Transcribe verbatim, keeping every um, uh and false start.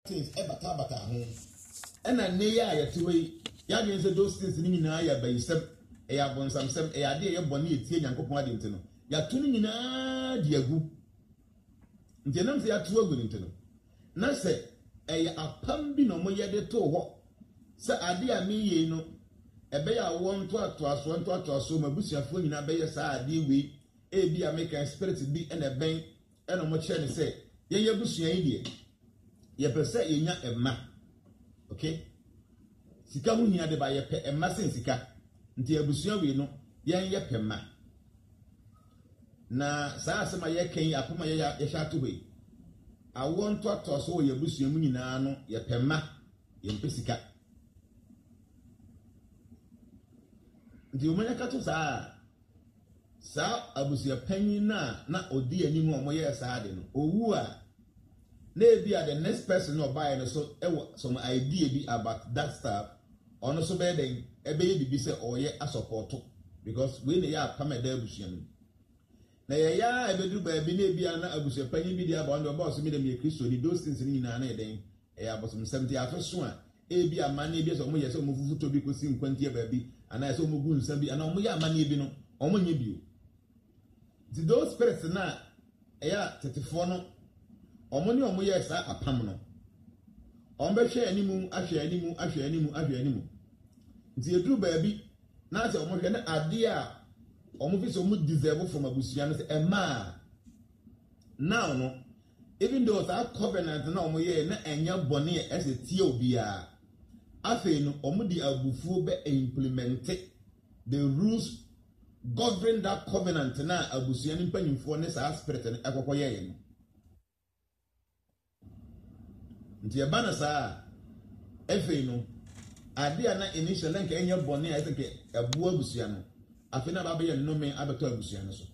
things ebata bata ho ena ne ya yetewe ya dwen se those things ni nyina ya bayisem e ya bonsamsem e ya de ye bone etie nyankopon ade ntino ya to ni nyina de agu ntenam se ya to agu ntino na se e ya apam bi no mo ye de to ho se ade a me ye no ebe ya wo nto ato aso nto ato aso mabusuafo nyina be ye sa ade we e bi a make spirit bi ena ben ena mo kire ne se ye ye busua yi de ye pese yenya emma okay sika mu hia de ba ye pe emma sen sika nti abusua we no yen ye pema na saa asema ye ken akoma ye ye sha to we awon to to so ye abusua mu nyina no ye pema ye mpesika nti o manya kato saa saa abusua panyin na na odi anim o mo ye saa de no owu a na ebia the next person no buy no so ewo some idea bi about that stuff ono so be den ebe ye bibi se oye asupport because we na ya pam eda abusua no na ye ya ebedu ba bi na ebia na abusua panyin bi dia ba on the boss mi dem ye Kristo ni those things ni nyina na ye den e ya bosom seventy afoso a ebia amane ebia so mo ye se mo fufuto bi ko si nkwantie ba bi ana se mo gu nsa bi ana mo ya amane bi no omo nye bio the those spirits na e ya thirty-four no omo ni omo ye sa apam no ombe hwe animu ahwe animu ahwe animu ahwe animu nti eduru ba bi na se omo hwe na ade a omo fi so mu deserve from abusua no se ema now no even though that covenant na omo ye na enya bone e ese tie obia afi no omo di abufuo be implement the rules govern that covenant na abusua ni mpanyimfo ne sa spirit ne ekokoye ye no nti e bana saa efe no ade a na initial nka enya bone a ese ke abu abusua no afi na ba be ye nnome abeto abusua no so